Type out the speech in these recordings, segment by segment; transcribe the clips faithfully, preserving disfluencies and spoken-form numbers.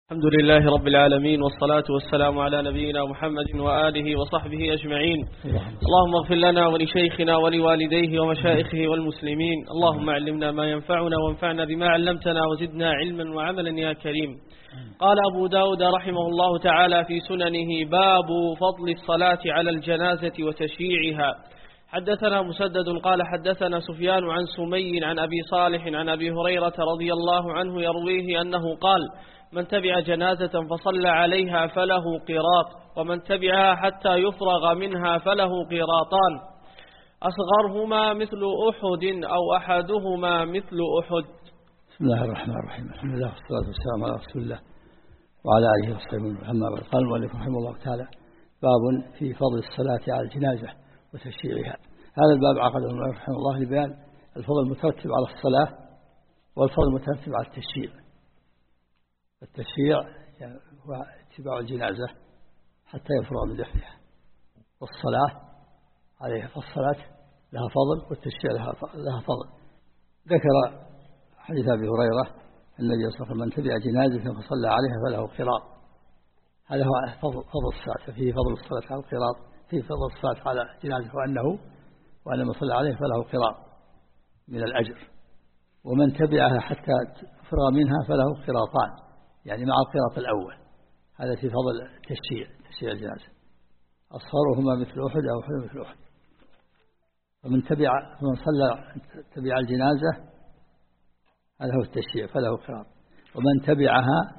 الحمد لله رب العالمين، والصلاة والسلام على نبينا محمد وآله وصحبه أجمعين. اللهم اغفر لنا ولشيخنا ولوالديه ومشائخه والمسلمين. اللهم علمنا ما ينفعنا وانفعنا بما علمتنا وزدنا علما وعملا يا كريم. قال أبو داود رحمه الله تعالى في سننه: باب فضل الصلاة على الجنازة وتشييعها. حدثنا مسدد قال حدثنا سفيان عن سمي عن أبي صالح عن أبي هريرة رضي الله عنه يرويه أنه قال: من تبع جنازة فصلى عليها فله قيراط، ومن تبعها حتى يفرغ منها فله قيراطان، أصغرهما مثل أحد أو أحدهما مثل أحد. بسم الله الرحمن الرحيم. الحمد لله والصلاة والسلام على رسول الله وعلى آله وصحبه. أما بعد، قال المؤلف رحمه الله تعالى: باب في فضل الصلاة على الجنازة وتشييعها. هذا الباب عقده المؤلف رحمه الله لبيان الفضل المترتب على الصلاة والفضل المترتب على التشييع. التشييع هو اتباع الجنازة حتى يفرغ من دفنها، والصلاة عليها، فالصلاة لها فضل والتشييع لها فضل. ذكر حديث أبي هريرة النبي صلى الله عليه وسلم: من تبع جنازة فصلى عليها فله قيراط. هذا هو فضل, فضل الصلاة، فيه فضل الصلاة على القيراط، فيه فضل الصلاة على جنازة وأنه وأن من صلى عليه فله قيراط من الأجر، ومن تبعها حتى يفرغ منها فله قيراطان، يعني مع القيراط الأول. هذا في فضل التشييع، تشييع الجنازة. أصغرهما مثل أحد أو أحد مثل أحد. فمن تبع فمن صلى تبع الجنازة هذا هو التشييع فله قيراط. ومن تبعها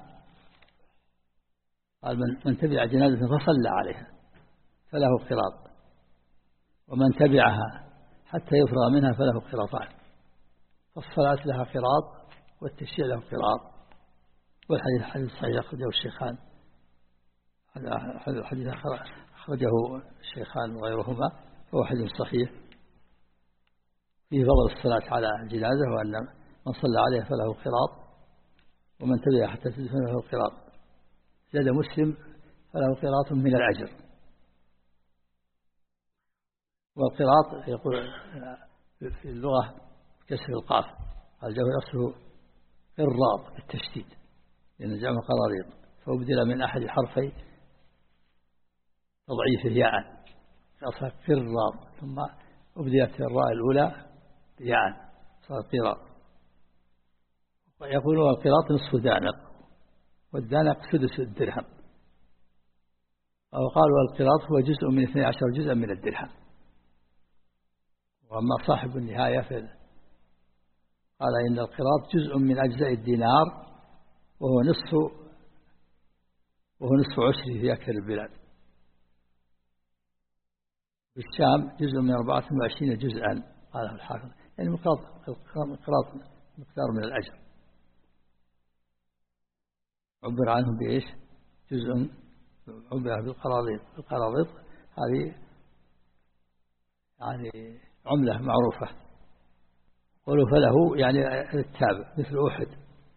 قال: من, من تبع جنازة فصلى عليها فله قيراط، ومن تبعها حتى يفرغ منها فله قيراطان. فالصلاة لها قيراط والتشييع له قيراط. والحديث حديث صحيح أخرجه الشيخان، هذا الحديث أخرجه الشيخان وغيرهما، فهو حديث صحيح فيه فضل الصلاة على الجنازة، وأن من صلى عليه فله قيراط، ومن تبع حتى تدفن له قيراط. زاد مسلم: فله قيراط من الأجر. والقيراط يقول في اللغة كسر القاف، قال جاء نفسه قراط بالتشديد لأن جمع قراريط، فأبدل من أحد حرفي تضعيفه ياء فأصبح قراط، ثم أبدلت الراء الأولى بياء صار قراط. ويقولون القراط نصف دانق، والدانق سدس الدرهم، أو قالوا القراط هو جزء من اثني عشر جزءا من الدرهم. وأما صاحب النهاية قال إن القراط جزء من أجزاء الدينار، وهو نصف وهو نصف عشره في أكثر البلاد. في الشام جزء من أربعة وعشرين جزءا، قاله الحافظ، يعني مقراط مقدار من الأجر. عبر عنه بإيش؟ جزء عبر بالقراضيط. القراضيط هذه يعني عملة معروفة. قولوا فله يعني التابع مثل أحد.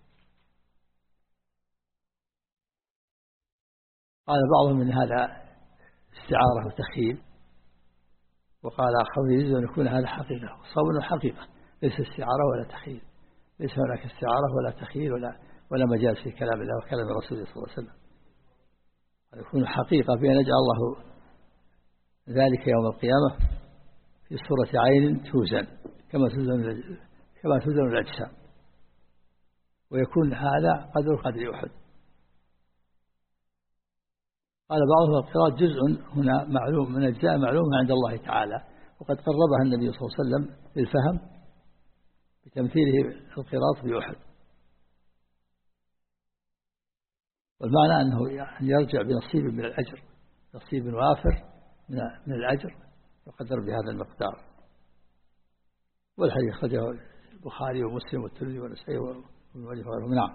قال بعضهم من هذا استعارة وتخيل، وقال آخر يجوز أن يكون هذا حقيقة. صوب حقيقة، ليس استعارة ولا تخيل، ليس هناك استعارة ولا تخيل ولا ولا مجاز في كلام الله وكلام رسوله صلى الله عليه وسلم. يكون حقيقة بأن يجعل الله ذلك يوم القيامة في صورة عين توزن كما توزن كما توزن الأجسام، ويكون هذا قدر قدر أحد. قال بعضهم القراط جزء هنا معلوم من أجزاء معلومة عند الله تعالى، وقد قربها النبي صلى الله عليه وسلم للفهم بتمثيله القراط بأحد. والمعنى أنه يرجع بنصيب من الأجر، نصيب وافر من الأجر يقدر بهذا المقدار. والحديث أخرجه البخاري ومسلم والترمذي والنسائي وابن ماجه وغيرهم. نعم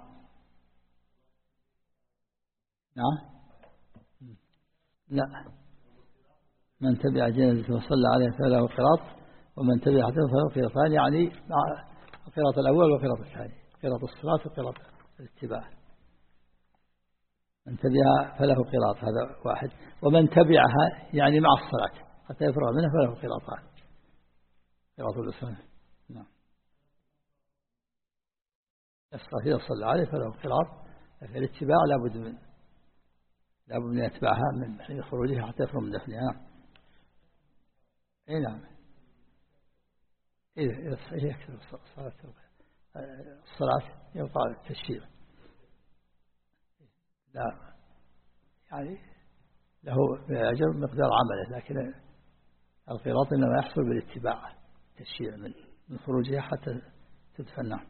نعم لا، من تبع جنازة وصلى عليه فله قيراط، ومن تبع حتى فله قيراطان، يعني مع القيراط الأول والقيراط الثاني، قيراط الصلاة وقيراط الاتباع. من تبعها فله قيراط، هذا واحد. ومن تبعها يعني مع الصلاة حتى يفرغ منها فله قيراطان، قيراط الإسلام. نعم. إذا صلى عليه فله قيراط لكن الاتباع لابد من لابد من يتبعها من حين خروجها حتى يفرغ من دفنها. اي نعم. إذا يكثر الصلاة الصلاة يبقى التشهير، لا يعني له أجر مقدار عمله، لكن القراط إنما يحصل بالاتباع التشهير من من خروجها حتى تدفن. نعم.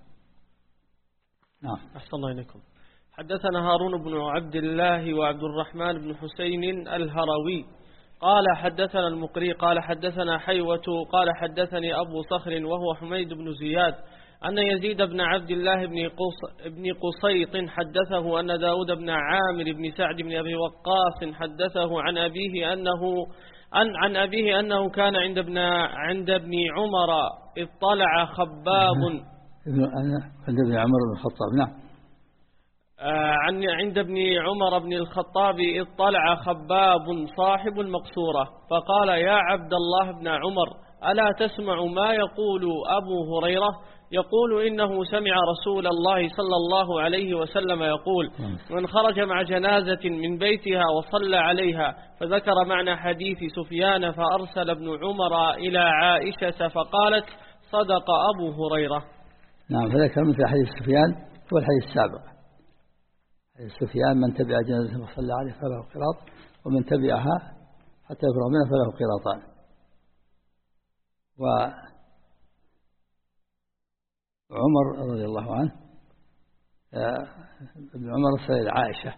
أحسن الله إليكم. حدثنا هارون بن عبد الله وعبد الرحمن بن حسين الهروي قال حدثنا المقري قال حدثنا حيوة قال حدثني أبو صخر وهو حميد بن زياد أن يزيد بن عبد الله بن قص بن قصيط حدثه أن داود بن عامر بن سعد بن أبي وقاص حدثه عن أبيه أنه عن عن أبيه أنه كان عند ابن عند ابن عمر اطلع خباب عند ابن عمر بن الخطاب. نعم. عن عند ابن عمر بن الخطاب اطلع خباب صاحب المقصورة فقال يا عبد الله بن عمر ألا تسمع ما يقول أبو هريرة يقول إنه سمع رسول الله صلى الله عليه وسلم يقول من خرج مع جنازة من بيتها وصلى عليها، فذكر معنى حديث سفيان فأرسل ابن عمر إلى عائشة فقالت صدق أبو هريرة. نعم. فذكر مثل حديث سفيان هو الحديث السابق. حديث سفيان من تبع جنازة وصلى عليها فله قراط، ومن تبعها حتى يفرغ منها فله قراطان. وعمر رضي الله عنه ابن عمر رسل إلى عائشة،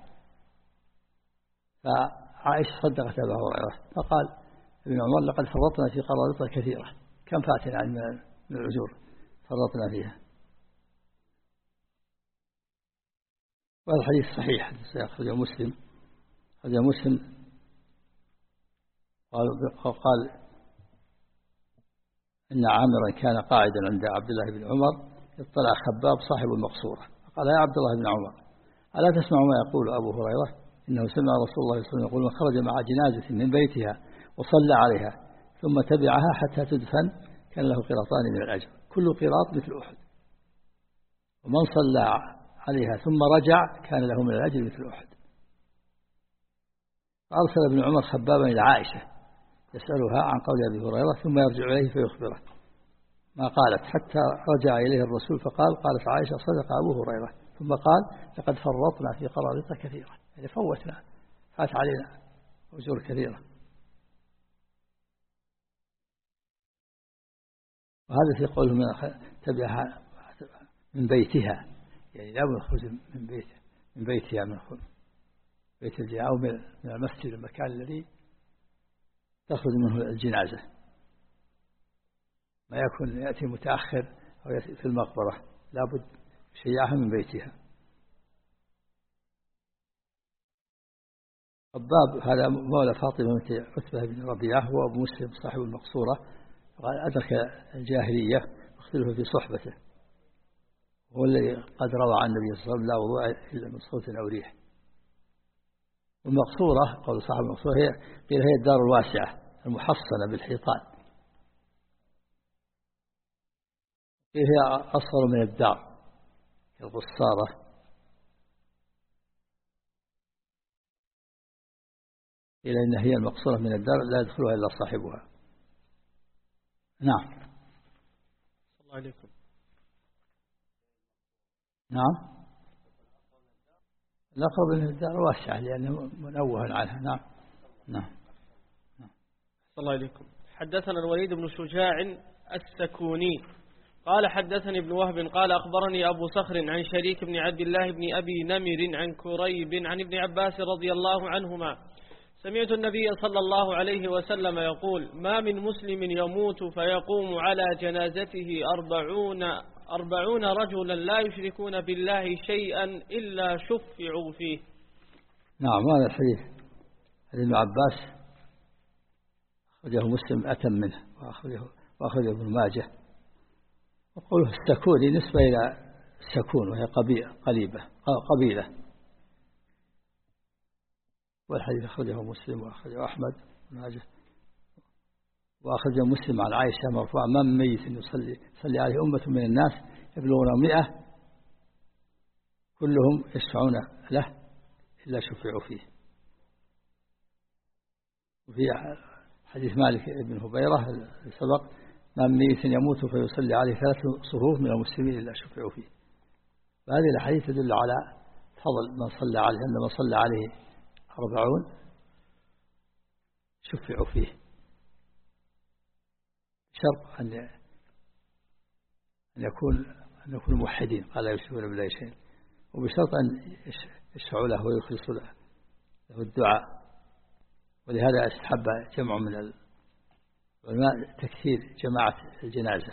فعائشة صدقت أبا هريرة فقال ابن عمر لقد فرطنا في قراريط كثيرة، كم فاتنا من العجور فرطنا فيها. وهذا الحديث صحيح أخرجه مسلم. أخرجه مسلم قال, قال إن عامرا كان قاعدا عند عبد الله بن عمر اطلع خباب صاحب المقصورة فقال يا عبد الله بن عمر ألا تسمع ما يقول أبو هريرة إنه سمع رسول الله صلى الله عليه وسلم يقول من خرج مع جنازة من بيتها وصلى عليها ثم تبعها حتى تدفن كان له قراطان من الأجر، كل قراط مثل أحد، ومن صلى عليها ثم رجع كان له من الأجر مثل أحد. فأرسل ابن عمر خبابا إلى عائشة يسألها عن قول أبي هريرة ثم يرجع إليه فيخبره ما قالت، حتى رجع إليه الرسول فقال قالت عائشة صدق أبو هريرة، ثم قال لقد فرطنا في قراريط كثيرة، يعني فوتنا فات علينا أجور كثيرة. وهذا في قوله من تبعها من بيتها، يعني لا يخرج من بيته من بيتها من بيت الجنازة أو من المسجد المكان الذي تخرج منه الجنازة، ما يكون يأتي متأخر أو يأتي في المقبرة، لابد شيعها من بيتها. خباب هذا مولى فاطمة بنت عتبة بن ربيعة هو أبو مسلم صاحب المقصورة، قال أدرك الجاهلية واختلف في صحبته، هو الذي قد روى عن النبي صلى الله عليه وسلم لا وضوء إلا من صوت أو ريح. والمقصورة قول صاحب المقصورة هي قيل هي الدار الواسعة المحصنة بالحيطان، قيل هي أصغر من الدار القصارة، قيل إن هي المقصورة من الدار لا يدخلها إلا صاحبها. نعم. صلى الله عليكم. نعم. الأقرب من الدار واسعة لأنه منوه عنها. نعم. نعم. صلى الله عليكم. حدثنا الوليد بن شجاع السكوني قال حدثني ابن وهب قال أخبرني أبو صخر عن شريك بن عبد الله بن أبي نمر عن كريب عن ابن عباس رضي الله عنهما سمعت النبي صلى الله عليه وسلم يقول ما من مسلم يموت فيقوم على جنازته أربعون, أربعون رجلا لا يشركون بالله شيئا إلا شفعوا فيه. نعم. هذا الحديث ابن عباس أخرجه مسلم أتم منه وأخرجه, وأخرجه ابن ماجه. وقوله السكوني نسبة إلى السكون وهي قبيلة قليبة قبيلة. والحديث أخرجه مسلم وأخرجه أحمد بن ماجه وأخرجه مسلم عن عائشة مرفوعا ما من ميت يصلي يصلي عليه أمة من الناس يبلغون مئة كلهم يشفعون له إلا شفعوا فيه. وفي حديث مالك بن هبيرة سبق: ما من ميت يموت فيصلي عليه ثلاث صفوف من المسلمين إلا شفعوا فيه. فهذه الحديث تدل على فضل من صلى عليه، أن من صلى عليه أربعون شفعوا فيه، شرط أن أن يكون أن يكونوا موحدين، قال لا يشركون بالله شيئا، وبشرط أن يشفعوا له ويخلصوا له الدعاء. ولهذا استحب جمع من العلماء تكثير جماعة الجنازة،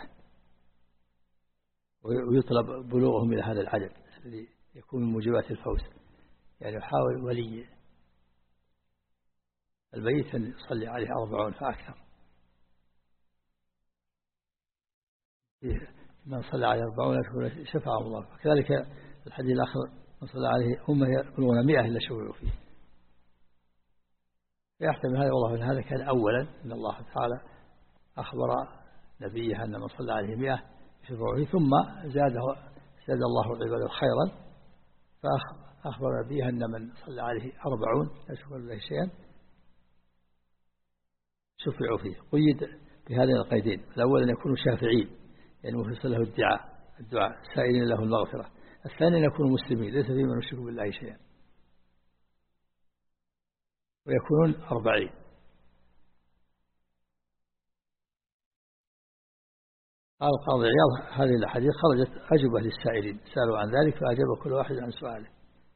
ويطلب بلوغهم إلى هذا العدد الذي يكون من موجبات الفوز. يعني يحاول ولي البيت أن يصلي عليه أربعون فأكثر. من صلى عليه أربعون شفعه الله. كذلك الحديث الآخر: من صلى عليه أمة يبلغون مئة إلا شفعوا فيه. فيحتمل هذا، والله هذا كان أولا، إن الله تعالى أخبر نبيه أن من صلى عليه مئة شفعوا فيه، ثم زاده زاد الله عباده خيرا فأخبر نبيه أن من صلى عليه أربعون لا يشفع له شيئا شفعوا فيه. قيد بهذين القيدين: الأول أن يكونوا شافعين، يعني مخلص له الدعاء الدعاء سائلين له المغفرة. الثاني أن يكونوا مسلمين ليس فيهم من يشرك بالله شيئا، ويكونون أربعين. قال القاضي عياض: هذه الأحاديث خرجت أجوبة للسائلين، سألوا عن ذلك فأجاب كل واحد عن سؤاله.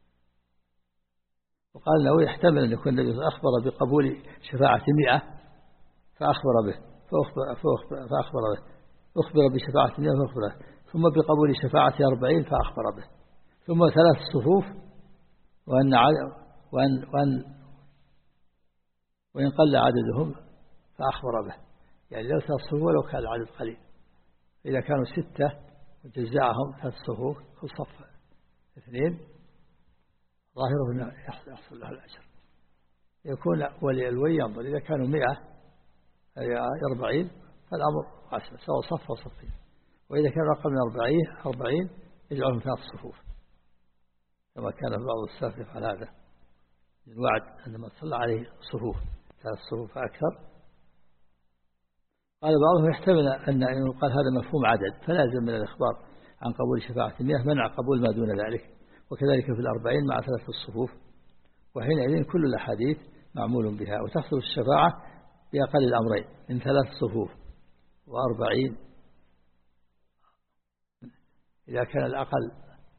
وقال أنه يحتمل أن يكون النبي أخبر بقبول شفاعة مئة فأخبر به فأخبر, فأخبر, فأخبر به أخبر بشفاعة مئة فأخبر به، ثم بقبول شفاعة أربعين فأخبر به، ثم ثلاث صفوف، وأن وأن وأن وإن قل عددهم فأخبر به. يعني لو ثلاث صفوف ولو كان العدد قليل، إذا كانوا ستة وجزاهم ثلاث صفوف كل صف اثنين ظاهره أنه يحصل له الأجر. يكون ولي الولي ينظر، إذا كانوا مئة أي أربعين فالأمر واسع، سواء صف وصفين، وإذا كان أقل من أربعين أربعين يجعلهم ثلاث صفوف، كما كان بعض السلف يفعل هذا. الوعد عندما صلى عليه صفوف ثلاث صفوف أكثر. قال بعضهم يحتمل أن يقال هذا مفهوم عدد، فلازم من الإخبار عن قبول شفاعة مئة منع قبول ما دون ذلك، وكذلك في الأربعين مع ثلاث الصفوف. وحينئذ كل الأحاديث معمول بها، وتحصل الشفاعة بأقل الأمرين من ثلاث صفوف وأربعين. إذا كان الأقل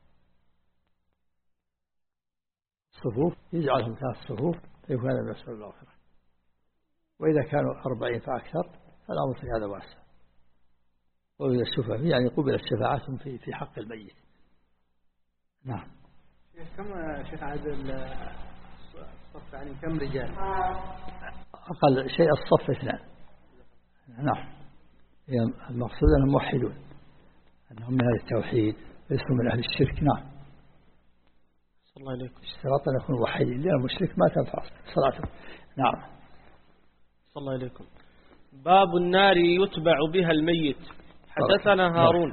صفوف يجعلهم ثلاث صفوف فيكون هذا بأسفل الآخرة، وإذا كانوا أربعين فأكثر فالأمر في هذا واسع. وإذا الشفاعة يعني قبلت شفاعتهم في في حق الميت. نعم. كم شيخ عادل الصف يعني كم رجال؟ أقل شيء الصف اثنان. نعم. المقصود أنهم موحدون، أنهم من أهل التوحيد ليسوا من أهل الشرك. نعم. صلى الله عليكم. اشتراط أن يكونوا موحدين، لأن المشرك ما تنفع صلاته. نعم. صلى الله عليكم. باب النار يتبع بها الميت. حدثنا هارون.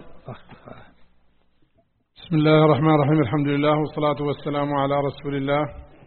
بسم الله الرحمن الرحيم. الحمد لله والصلاة والسلام على رسول الله.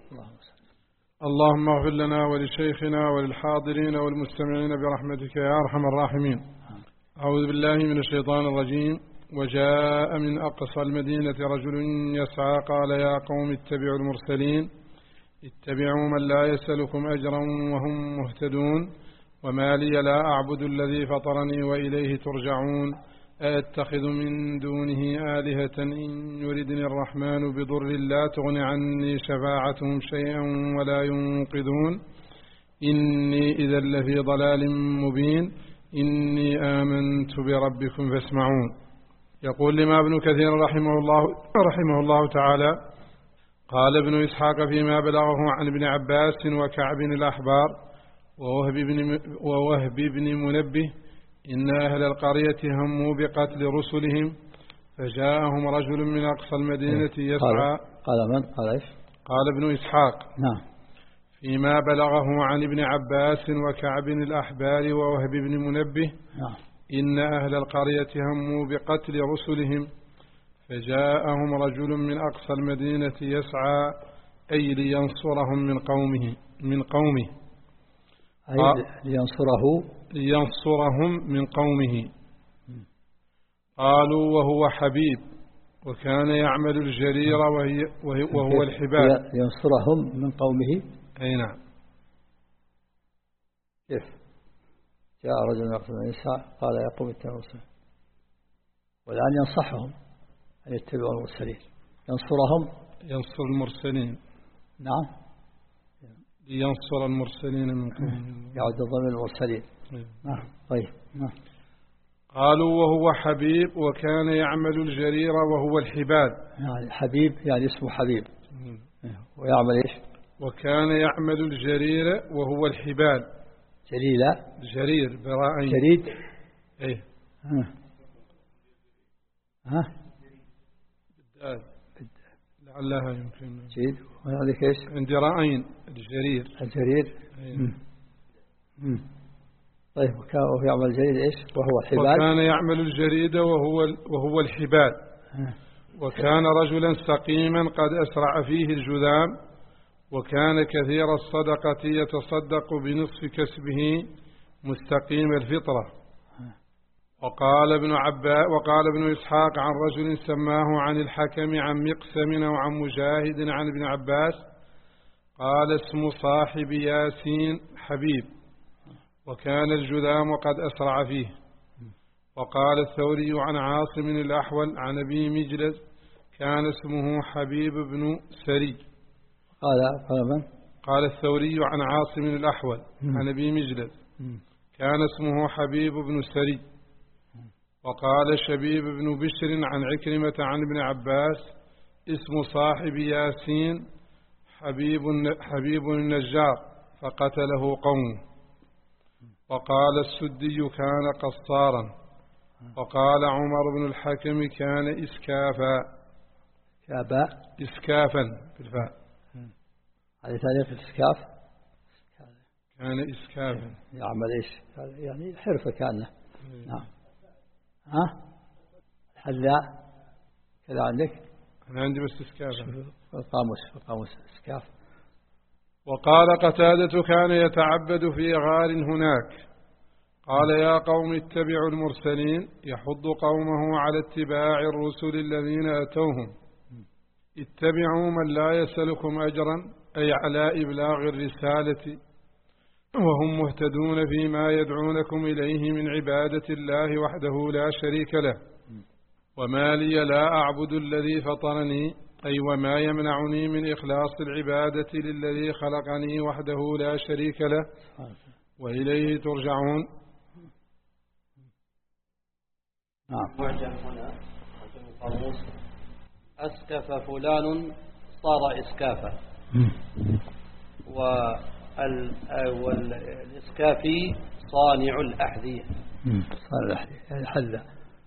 اللهم اغفر لنا ولشيخنا وللحاضرين والمستمعين برحمتك يا أرحم الراحمين. أعوذ بالله من الشيطان الرجيم. وجاء من أقصى المدينة رجل يسعى قال يا قوم اتبعوا المرسلين اتبعوا من لا يسألكم أجرا وهم مهتدون وما لي لا أعبد الذي فطرني وإليه ترجعون أتخذ من دونه آلهة إن يردني الرحمن بضر لا تغن عني شفاعتهم شيئا ولا ينقذون إني إذا لفي ضلال مبين إني آمنت بربكم فاسمعون. يقول لما ابن كثير رحمه الله رحمه الله تعالى قال ابن إسحاق فيما بلغه عن ابن عباس وكعب الأحبار ووهب بن, ووهب بن منبه إن أهل القرية هموا بقتل رسلهم فجاءهم رجل من أقصى المدينة يسعى. قال من؟ قال إيش؟ قال ابن إسحاق نعم. فيما بلغه عن ابن عباس وكعب الأحبار ووهب بن منبه نعم. إن أهل القرية هموا بقتل رسلهم فجاءهم رجل من أقصى المدينة يسعى أي لينصرهم من قومه من قومه أي لينصره لينصرهم من قومه. قالوا وهو حبيب وكان يعمل الجرير وهي وهو الحبال. لينصرهم من قومه. أي نعم. كيف؟ جاء رجل من أقصى المدينة قال يا قوم اتبعوا المرسلين، والآن ينصحهم أن يتبعوا المرسلين. ينصرهم ينصر المرسلين. نعم. ينصر المرسلين من قومه. يعود الضمير المرسلين. نعم. طيب. نعم. قالوا وهو حبيب وكان يعمل الجرير وهو الحبال. يعني حبيب يعني اسمه حبيب. ويعمل إيش؟ وكان يعمل الجرير وهو الحبال. جليلة. جرير براءين. جريد. ايه. ها. ها. بالدال. لعلها يمكن. جيد. وهذا ايش؟ عندي رأين الجرير. الجرير. ايه. مم. طيب وهو يعمل الجريد ايش؟ وهو الحبال. وكان يعمل الجريد وهو وهو الحبال. ها. وكان رجلا سقيما قد أسرع فيه الجذام، وكان كثير الصدقة يتصدق بنصف كسبه مستقيم الفطرة. وقال ابن عباس وقال ابن إسحاق عن رجل سماه عن الحكم عن مقسم أو عن مجاهد عن ابن عباس قال اسم صاحب ياسين حبيب، وكان الجذام قد أسرع فيه. وقال الثوري عن عاصم الأحول عن أبي مجلس كان اسمه حبيب بن سري. قال قال من؟ قال الثوري عن عاصم الأحول عن أبي مجلس كان اسمه حبيب بن سري. وقال شبيب بن بشر عن عكرمة عن ابن عباس اسم صاحب ياسين حبيب حبيب النجار فقتله قومه. وقال السدي كان قصارا. وقال عمر بن الحكم كان إسكافا. كابا. إسكافا بالفاء. هذه تعريف الإسكاف. كان إسكافا يعمل إيش؟ يعني حرفة كأنه. نعم. ها؟ حلاء كذا عندك؟ أنا عندي بس إسكافا. القاموس القاموس إسكاف. وقال قتادة كان يتعبد في غار هناك. قال يا قوم اتبعوا المرسلين يحض قومه على اتباع الرسل الذين أتوهم. اتبعوا من لا يسألكم أجرا أي على إبلاغ الرسالة وهم مهتدون فيما يدعونكم إليه من عبادة الله وحده لا شريك له. وما لي لا أعبد الذي فطرني أي وما يمنعني من إخلاص العبادة للذي خلقني وحده لا شريك له وإليه ترجعون. نعم. معجم هنا القاموس أسكف فلان صار إسكافا، والإسكافي صانع الأحذية. صانع الأحذية يعني حذا.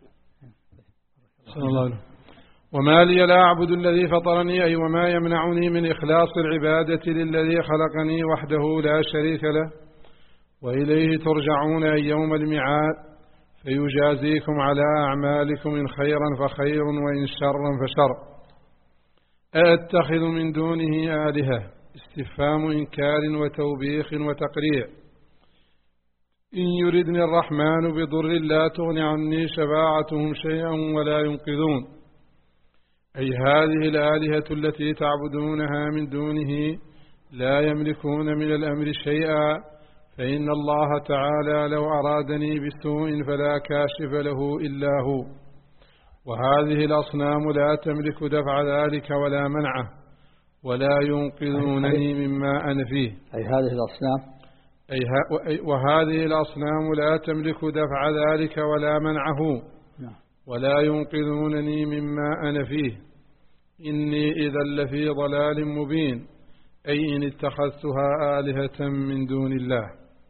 صلى الله عليه وسلم. وما لي لا أعبد الذي فطرني أي وما يمنعني من إخلاص العبادة للذي خلقني وحده لا شريك له وإليه ترجعون أي يوم الميعاد فيجازيكم على أعمالكم إن خيرا فخير وإن شرا فشر. أأتخذ من دونه آلهة استفهام إنكار وتوبيخ وتقريع. إن يردني الرحمن بضر لا تغن عني شفاعتهم شيئا ولا ينقذون أي هذه الآلهة التي تعبدونها من دونه لا يملكون من الأمر شيئا، فإن الله تعالى لو أرادني بسوء فلا كاشف له إلا هو. وهذه الأصنام لا تملك دفع ذلك ولا منعه ولا ينقذونني مما أنا فيه. أي هذه الأصنام أي وهذه الأصنام لا تملك دفع ذلك ولا منعه ولا ينقذونني مما أنا فيه. إني إذا لفي ضلال مبين أي إن اتخذتها آلهة من دون الله.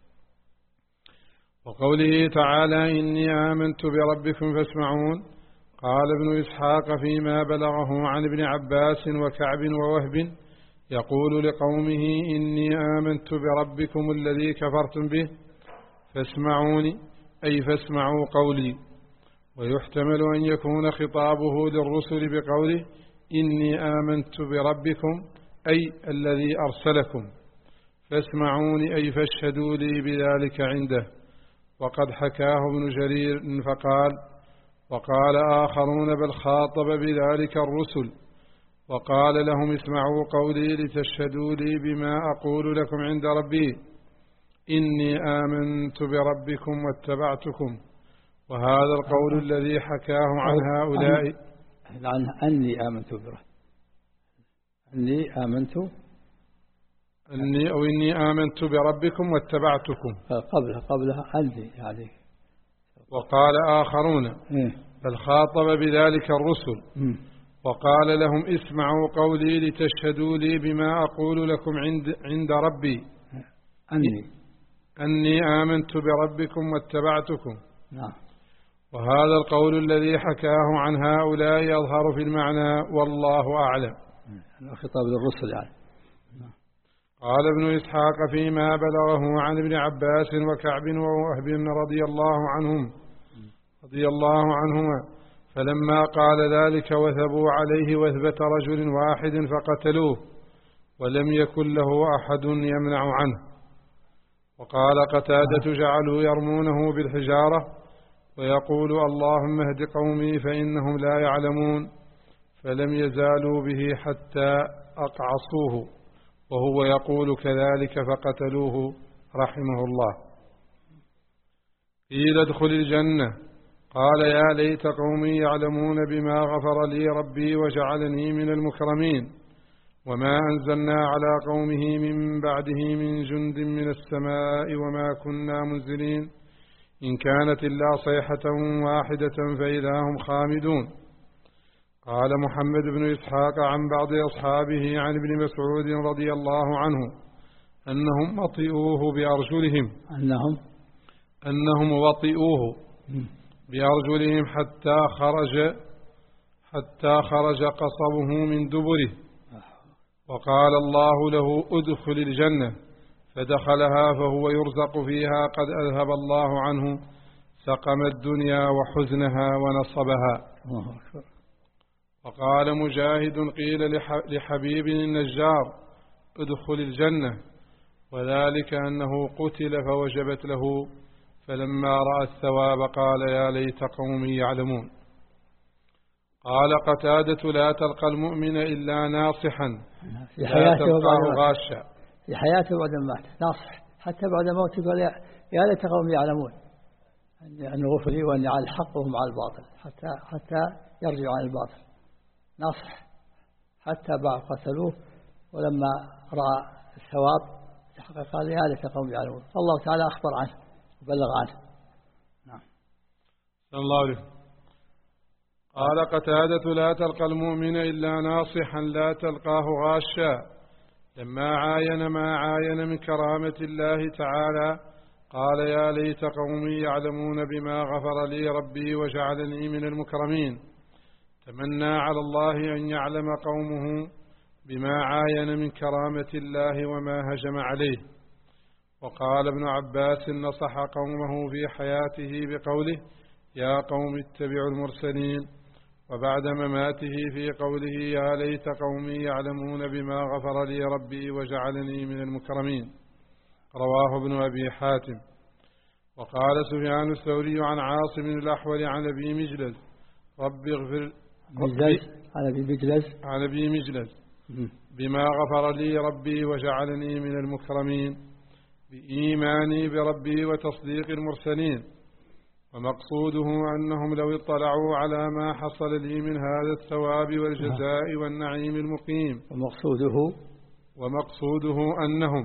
وقوله تعالى إني آمنت بربكم فاسمعون. قال ابن إسحاق فيما بلغه عن ابن عباس وكعب ووهب يقول لقومه إني آمنت بربكم الذي كفرتم به فاسمعوني أي فاسمعوا قولي. ويحتمل أن يكون خطابه للرسل بقوله إني آمنت بربكم أي الذي أرسلكم فاسمعوني أي فاشهدوا لي بذلك عنده. وقد حكاه ابن جرير فقال وقال آخرون بل خاطب بذلك الرسل وقال لهم اسمعوا قولي لتشهدوا لي بما أقول لكم عند ربي إني آمنت بربكم واتبعتكم. وهذا القول الذي حكاه عن هؤلاء عن أني آمنت بربكم أني آمنت أني أو إني آمنت بربكم واتبعتكم قبلها قبلها أني يعني. وقال آخرون بل خاطب بذلك الرسل وقال لهم اسمعوا قولي لتشهدوا لي بما أقول لكم عند عند ربي أني أني آمنت بربكم واتبعتكم. نعم. وهذا القول الذي حكاه عن هؤلاء يظهر في المعنى والله أعلم. خطاب للرسل يعني. قال ابن إسحاق فيما بلغه عن ابن عباس وكعب ووهب رضي الله عنهم رضي الله عنهما فلما قال ذلك وثبوا عليه وثبة رجل واحد فقتلوه ولم يكن له أحد يمنع عنه. وقال قتادة جعلوا يرمونه بالحجارة ويقول اللهم اهد قومي فإنهم لا يعلمون فلم يزالوا به حتى أقعصوه وهو يقول كذلك فقتلوه رحمه الله. قيل ادخل الجنة قال يا ليت قومي يعلمون بما غفر لي ربي وجعلني من المكرمين وما أنزلنا على قومه من بعده من جند من السماء وما كنا منزلين إن كانت إلا صيحة واحدة فإذا هم خامدون. قال محمد بن إسحاق عن بعض أصحابه عن ابن مسعود رضي الله عنه أنهم وطئوه بأرجلهم أنهم أنهم وطئوه بأرجلهم حتى خرج حتى خرج قصبه من دبره وقال الله له ادخل الجنة فدخلها فهو يرزق فيها قد أذهب الله عنه سقم الدنيا وحزنها ونصبها. وقال مجاهد قيل لحبيب النجار ادخل الجنة وذلك أنه قتل فوجبت له فلما رأى الثواب قال يا ليت قومي يعلمون. قال قتادة لا تلقى المؤمن إلا ناصحا في حياته تلقاه غاشا في حياته بعد الموت ناصح حتى بعد موته قال يا ليت قومي يعلمون أن غفر لي وأني على الحق وهم على الباطل حتى حتى يرجعوا عن الباطل ناصح حتى بعد قتلوه ولما رأى الثواب قال يا ليت قومي يعلمون. الله تعالى أخبر عنه وبلغ عنه. نعم. صلى الله عليه وسلم. قال قتادة لا تلقى المؤمن إلا ناصحا لا تلقاه غاشا لما عاين ما عاين من كرامة الله تعالى قال يا ليت قومي يعلمون بما غفر لي ربي وجعلني من المكرمين. تمنى على الله أن يعلم قومه بما عاين من كرامة الله وما هجم عليه. وقال ابن عباس نصح قومه في حياته بقوله يا قوم اتبعوا المرسلين وبعد مماته في قوله يا ليت قومي يعلمون بما غفر لي ربي وجعلني من المكرمين. رواه ابن أبي حاتم. وقال سفيان الثوري عن عاصم الأحول عن أبي مجلس ربي اغفر عن أبي مجلس عن أبي مجلس بما غفر لي ربي وجعلني من المكرمين بإيماني بربي وتصديق المرسلين. ومقصوده أنهم لو اطلعوا على ما حصل لي من هذا الثواب والجزاء والنعيم المقيم ومقصوده ومقصوده أنهم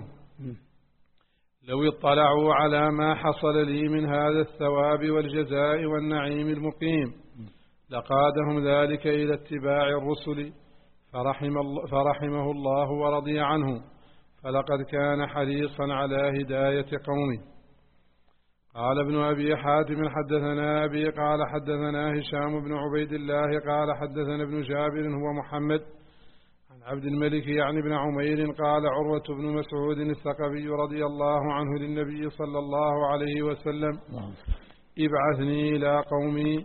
لو اطلعوا على ما حصل لي من هذا الثواب والجزاء والنعيم المقيم لقادهم ذلك إلى اتباع الرسل فرحم الله فرحمه الله ورضي عنه فلقد كان حريصا على هداية قومه. قال ابن أبي حاتم حدثنا أبي قال حدثنا هشام بن عبيد الله قال حدثنا ابن جابر هو محمد عن عبد الملك يعني بن عمير قال عروة بن مسعود الثقفي رضي الله عنه للنبي صلى الله عليه وسلم ابعثني إلى قومي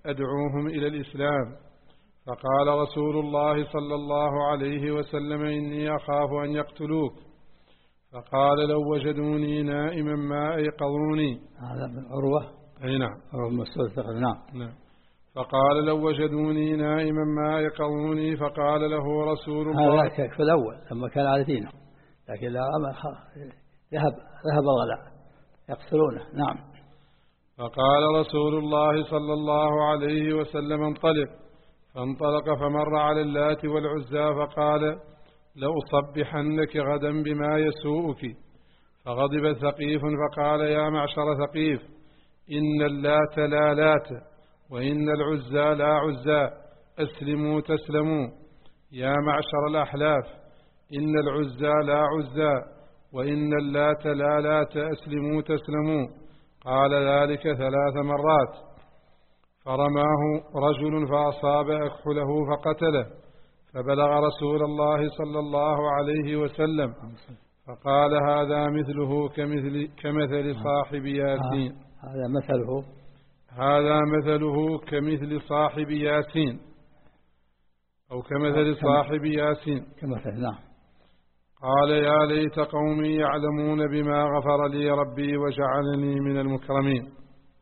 أدعوهم إلى الإسلام. فقال رسول الله صلى الله عليه وسلم إني أخاف أن يقتلوك. فقال لو وجدوني نائما ما أيقظوني. هذا من عروة. أي نعم. عروة مسعود. نعم. نعم. فقال لو وجدوني نائما ما أيقظوني. فقال له رسول الله. هذا في الأول لما كان على دينه، لكن لا ذهب ذهب الغلاء يقتلونه. نعم. فقال رسول الله صلى الله عليه وسلم انطلق. فانطلق فمر على اللات والعزى فقال لأصبحنك غدا بما يسوءك. فغضب ثقيف فقال يا معشر ثقيف إن اللات لا لات وإن العزى لا عزى، أسلموا تسلموا. يا معشر الأحلاف إن العزى لا عزى وإن اللات لا لات، أسلموا تسلموا. قال ذلك ثلاث مرات. فرماه رجل فأصاب أكحله فقتله. فبلغ رسول الله صلى الله عليه وسلم فقال هذا مثله كمثل, كمثل صاحب ياسين. هذا مثله هذا مثله كمثل صاحب ياسين أو كمثل صاحب ياسين كمثل. نعم. قال يا ليت قومي يعلمون بما غفر لي ربي وجعلني من المكرمين.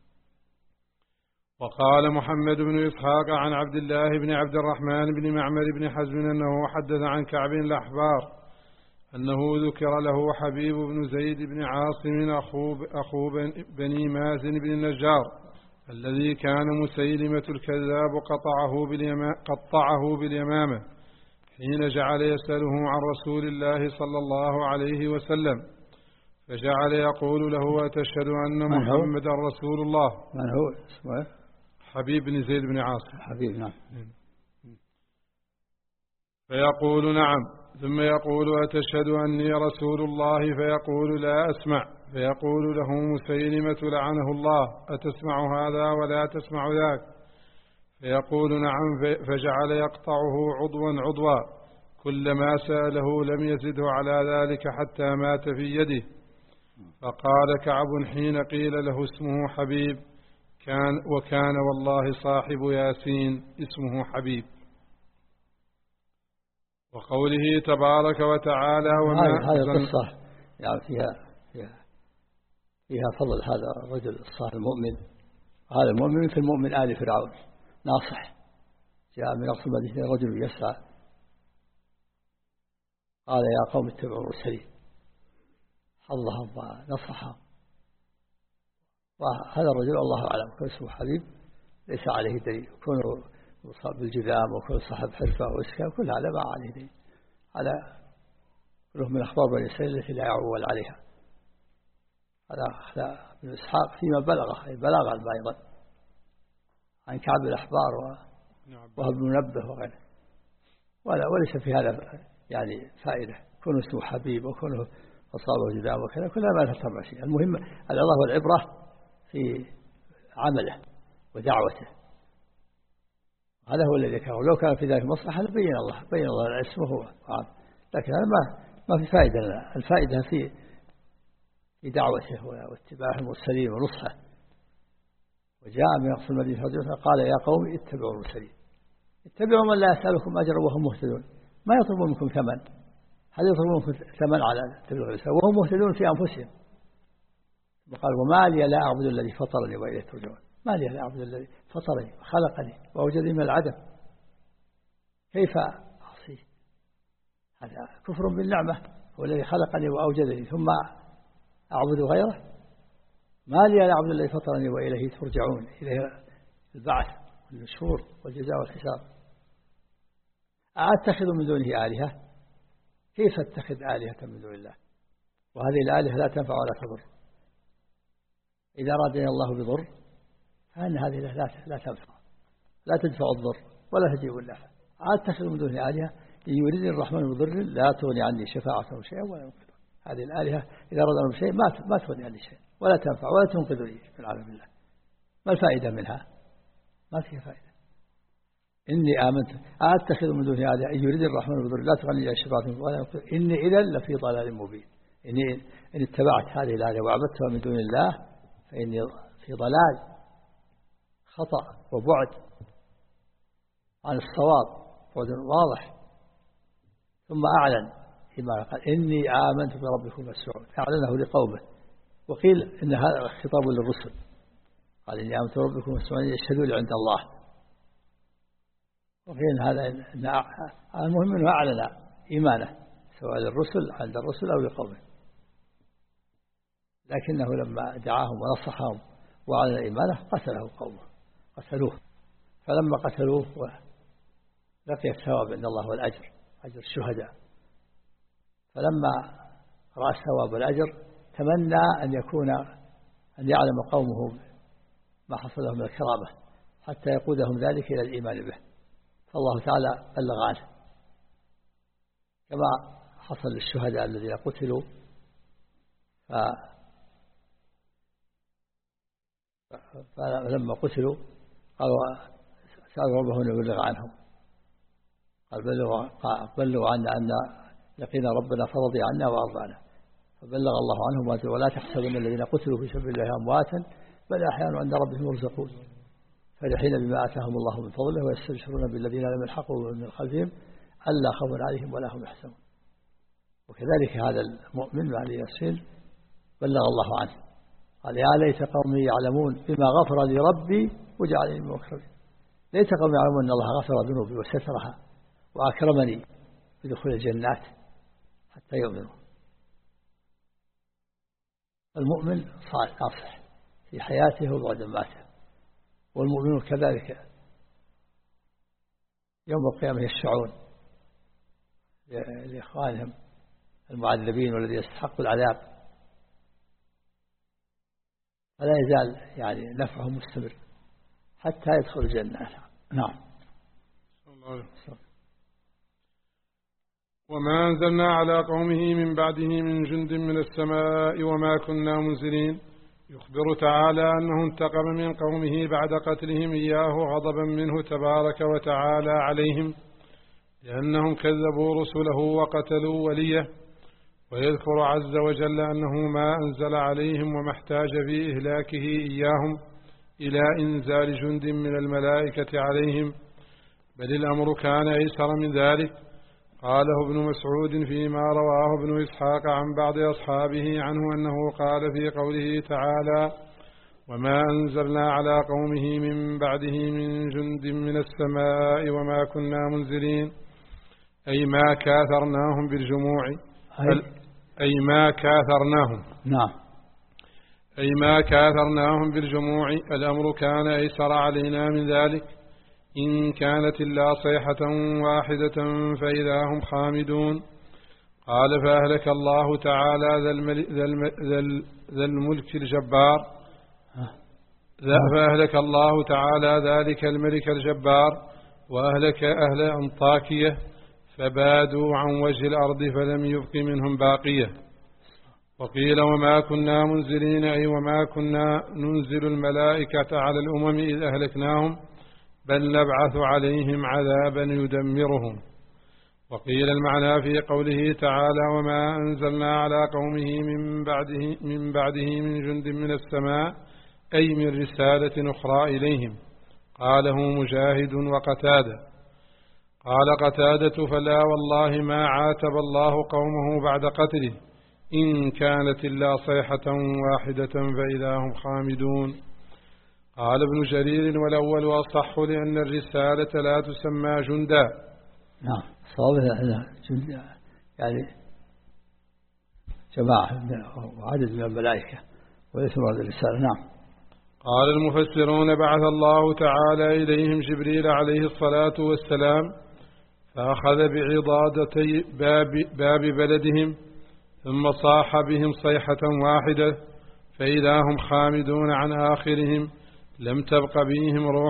وقال محمد بن إسحاق عن عبد الله بن عبد الرحمن بن معمر بن حزم أنه حدث عن كعب الأحبار أنه ذكر له حبيب بن زيد بن عاصم أخو بني مازن بن النجار الذي كان مسيلمة الكذاب قطعه باليمامة, قطعه باليمامة حين جعل يسأله عن رسول الله صلى الله عليه وسلم، فجعل يقول له أتشهد أن محمد رسول الله. من هو اسمه؟ حبيب بن زيد بن عاصم. حبيب. نعم. فيقول نعم، ثم يقول أتشهد أني رسول الله؟ فيقول لا أسمع. فيقول له مسيلمة لعنه الله أتسمع هذا ولا تسمع ذاك؟ فيقول نعم، فجعل يقطعه عضوا عضوا، كلما سأله لم يزده على ذلك حتى مات في يده. فقال كعب حين قيل له اسمه حبيب كان وكان والله صاحب ياسين اسمه حبيب. وقوله تبارك وتعالى وما هذه القصة يعني فيها, فيها فيها فضل هذا الرجل الصالح المؤمن. هذا المؤمن في المؤمن آل فرعون ناصح. جاء من أقصى المدينة رجل يسعى قال يا قوم اتبعوا المرسلين، حظهم ونصحهم. وهذا الرجل الله أعلم كان اسمه حبيب ليس عليه دليل، كونه مصاب بالجذام وكل صاحب حرفة وإسكاب كل هذا ما عليه دليل، على كله من أخبار بني إسرائيل التي لا يعول عليها. هذا ابن إسحاق فيما بلغه أي بلاغا أيضا عن كعب الأحبار وهب بن منبه وغيره، ولا وليس في هذا يعني فائدة كونه اسمه حبيب وكونه أصابه جذام وكذا كلها ما تتبع شيء. المهم العظة والعبرة في عمله ودعوته، هذا هو الذي كان. ولو كان في ذلك مصلحة لبين الله بين الله اسمه هو، لكن هذا ما ما في فائدة لنا. الفائدة في في دعوته واتباع المرسلين ونصحه. وجاء من أقصى المدينة قال يا قوم اتبعوا المرسلين، اتبعوا من لا يسألكم أجرا وهم مهتدون، ما يطلبون منكم ثمن. هل يطلبون منكم ثمن على تبليغ الرسالة وهم مهتدون في أنفسهم؟ وقال وما لي لا أعبد الذي فطرني وإليه ترجعون. ما لي لا أعبد الذي فطرني وخلقني وأوجدني من العدم، كيف أعصيه؟ هذا كفر بالنعمة. هو الذي خلقني وأوجدني ثم أعبد غيره؟ ما لي لا أعبد الذي فطرني وإليه ترجعون، إليه البعث والنشور والجزاء والحساب. أتخذ من دونه آلهة؟ كيف اتخذ آلهة من دون الله وهذه الآلهة لا تنفع ولا تضر؟ إذا أرادني الله بضر فإن هذه لا لا تنفع لا تدفع الضر ولا تجيب النفع. أتخذ من دونه آلهة إن يريدني الرحمن بضر لا تغني عني شفاعتهم شيئا ولا ينقذون. هذه الآلهة إذا أرادنا بشيء ما ما تغني عني شيء ولا تنفع ولا تنقذني من عذاب الله. ما الفائدة منها؟ ما فيها فائدة. إني آمنت أتخذ من دونه آلهة إن يريدني الرحمن بضر لا تغني عني شفاعتهم ولا ينقذون إني إذا لفي ضلال مبين. إني إن اتبعت هذه الآلهة وعبدتها من دون الله فإني في ضلال خطأ وبعد عن الصواب بعد واضح، ثم أعلن فيما قال إني آمنت بربكم فاسمعون، أعلنه لقومه. وقيل إن هذا خطاب للرسل، قال إني آمنت بربكم فاسمعون يشهدوا لي عند الله. وقيل هذا المهم أنه أعلن إيمانه سواء للرسل عند الرسل أو لقومه، لكنه لما دعاهم ونصحهم وأعلن إيمانه قتله قومه، قتلوه. فلما قتلوه لقي الثواب عند الله والأجر، أجر الشهداء. فلما رأى الثواب والأجر تمنى أن يكون أن يعلم قومه ما حصل لهم من الكرامة حتى يقودهم ذلك إلى الإيمان به، فالله تعالى بلغ عنه كما حصل للشهداء الذين قتلوا. ف... فلما قتلوا قالوا سألوا ربهم أن يبلغ عنهم، قال بلغوا, بلغوا عنا أن لقينا ربنا فرضي عنا وأرضانا، فبلغ الله عنهم. ولا تحسبن الذين قتلوا في سبيل الله أمواتا بل أحياء عند ربهم يرزقون فرحين بما آتاهم الله من فضله ويستبشرون بالذين لم يلحقوا من خلفهم ألا خوف عليهم ولا هم يحزنون. وكذلك هذا المؤمن مع الياسين بلغ الله عنه، قال يا ليت قومي يعلمون بما غفر لي ربي وجعلني من المكرمين. ليت قومي يعلمون أن الله غفر ذنوبي وسترها وأكرمني بدخول الجنات حتى يؤمنوا. المؤمن صالح ناصح في حياته وبعد ماته، والمؤمنون كذلك يوم القيامة يشفعون لإخوانهم المعذبين والذي يستحق العذاب، فلا يزال يعني نفعهم مستمر حتى يدخل الجنة. نعم. وما أنزلنا على قومه من بعده من جند من السماء وما كنا منزلين. يخبر تعالى أنه انتقم من قومه بعد قتلهم إياه غضبا منه تبارك وتعالى عليهم لأنهم كذبوا رسله وقتلوا وليه. ويذكر عز وجل أنه ما أنزل عليهم وما احتاج في إهلاكه إياهم إلى إنزال جند من الملائكة عليهم، بل الأمر كان أيسر من ذلك. قاله ابن مسعود فيما رواه ابن إسحاق عن بعض أصحابه عنه أنه قال في قوله تعالى وما أنزلنا على قومه من بعده من جند من السماء وما كنا منزلين، أي ما كاثرناهم بالجموع، أي ما كاثرناهم نعم أي ما كاثرناهم بالجموع. الأمر كان أيسر علينا من ذلك، إن كانت إلا صيحة واحدة فإذا هم خامدون. قال فأهلك الله تعالى ذا, الملك ذا الملك الجبار فأهلك الله تعالى ذلك الملك الجبار وأهلك أهل أنطاكية فبادوا عن وجه الأرض فلم يبق منهم باقية. وقيل وما كنا منزلين أي وما كنا ننزل الملائكة على الأمم إذ أهلكناهم بل نبعث عليهم عذابا يدمرهم. وقيل المعنى في قوله تعالى وما أنزلنا على قومه من بعده من بعده من جند من السماء أي من رسالة أخرى إليهم. قاله مجاهد وقتادة. قال قتادة فلا والله ما عاتب الله قومه بعد قتله إن كانت إلا صيحة واحدة فإذا هم خامدون. قال ابن جرير والأول أصح لأن الرسالة لا تسمى جندا. نعم صوابها جند يعني جماعة وعدد من الملائكة وليس مراد الرسالة. نعم. قال المفسرون بعث الله تعالى إليهم جبريل عليه الصلاة والسلام فأخذ بعضادتي باب, باب بلدهم ثم صاح بهم صيحة واحدة فإذا هم خامدون عن آخرهم لم تبق بهم روح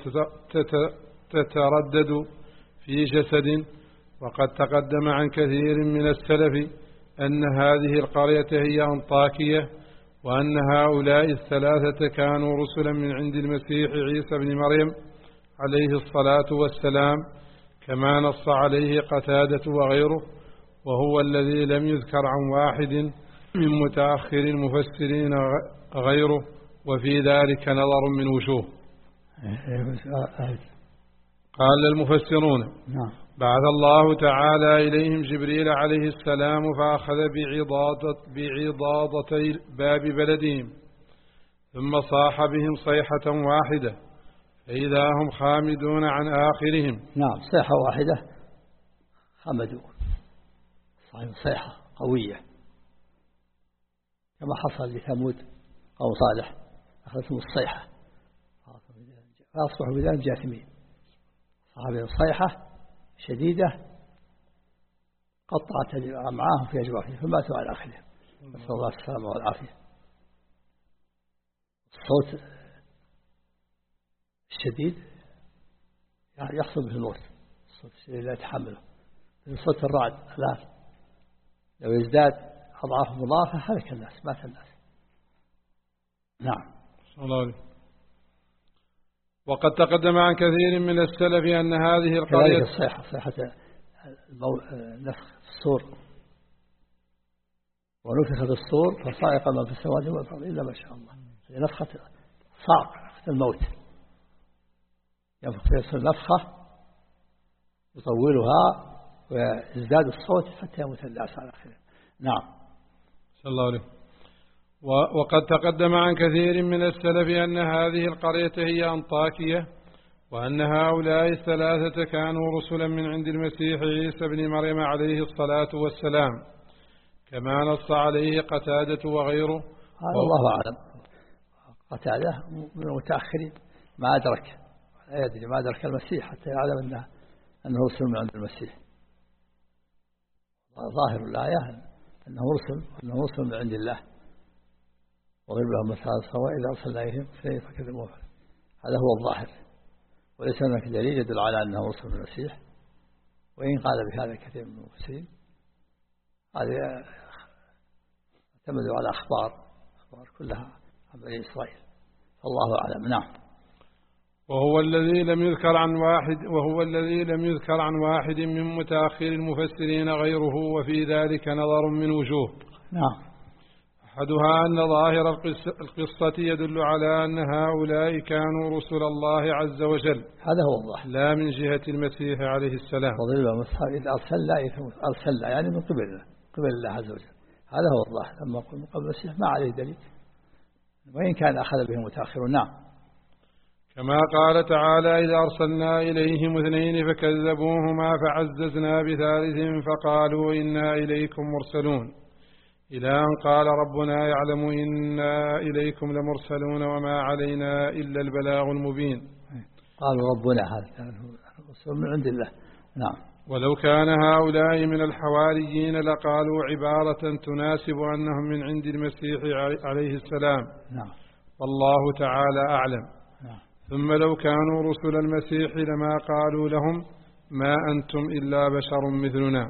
تتردد في جسد. وقد تقدم عن كثير من السلف أن هذه القرية هي أنطاكية وأن هؤلاء الثلاثة كانوا رسلا من عند المسيح عيسى بن مريم عليه الصلاة والسلام كما نص عليه قتادة وغيره، وهو الذي لم يذكر عن واحد من متأخر المفسرين غيره، وفي ذلك نظر من وجوه. قال المفسرون نعم. بعث الله تعالى إليهم جبريل عليه السلام فأخذ بعضاضة بعضاضتي باب بلدهم ثم صاح بهم صيحة واحدة فإذا هم خامدون عن آخرهم. نعم صيحة واحدة خمدوا، صحيح صيحة قوية كما حصل لثمود أو صالح أخذتهم الصيحة فأصبحوا بذلك جاثمين. صحابهم صيحة شديدة قطعت معاهم في أجوافهم فماتوا على آخرهم، نسأل الله السلامة والعافية. الصوت الشديد يحصل به الموت، الصوت الشديد لا يتحمله، من صوت الرعد الآن لو يزداد أضعاف مضاعفة هلك الناس، مات الناس. نعم. الله عليه. وقد تقدم عن كثير من السلف أن هذه القرية الصيحة صيحة المو... نفخ الصور، ونفخ في الصور فصائق ما في السماوات والأرض إلا ما شاء الله، هذه نفخة صعق الموت، ينفخ فيها نفخة يطولها ويزداد الصوت حتى يموت الناس على آخره. نعم. صلى الله عليه. وقد تقدم عن كثير من السلف أن هذه القرية هي أنطاكية، وأن هؤلاء الثلاثة كانوا رسلا من عند المسيح عيسى بن مريم عليه الصلاة والسلام، كما نص عليه قتادة وغيره. هذا الله أعلم، قتادة من المتأخرين ما أدرك، لا يدري ما أدرك المسيح حتى يعلم أنه, أنه رسل من عند المسيح. ظاهر الآية أنه رسل أنه رسل من عند الله، وضرب لهم مثال سواء إذا أرسلنا إليهم فكذبوه. هذا هو الظاهر، وليس هناك دليل يدل على أنه رسل من المسيح، وإن قال بهذا كثير من المفسرين هذا اعتمدوا على أخبار أخبار كلها عن بني إسرائيل، فالله أعلم. نعم. وهو الذي لم يذكر عن واحد وهو الذي لم يذكر عن واحد من متأخر المفسرين غيره، وفي ذلك نظر من وجوه. نعم. أحدها أن ظاهر القصة يدل على أن هؤلاء كانوا رسل الله عز وجل، هذا هو الظاهر، لا من جهة المسيح عليه السلام. إذ أرسلنا أرسلنا يعني من قبلنا قبل الله عز وجل، هذا هو الظاهر. أما قبل المسيح ما عليه دليل، وإن كان أخذ به متأخر. نعم. كما قال تعالى إذا أرسلنا إليهم اثنين فكذبوهما فعززنا بثالث فقالوا إنا إليكم مرسلون، إلى أن قال ربنا يعلم إنا إليكم لمرسلون وما علينا إلا البلاغ المبين. قالوا ربنا هذا رسول من عند الله. نعم. ولو كان هؤلاء من الحواريين لقالوا عبارة تناسب أنهم من عند المسيح عليه السلام. نعم. والله تعالى أعلم. نعم. ثم لو كانوا رسل المسيح لما قالوا لهم ما أنتم إلا بشر مثلنا.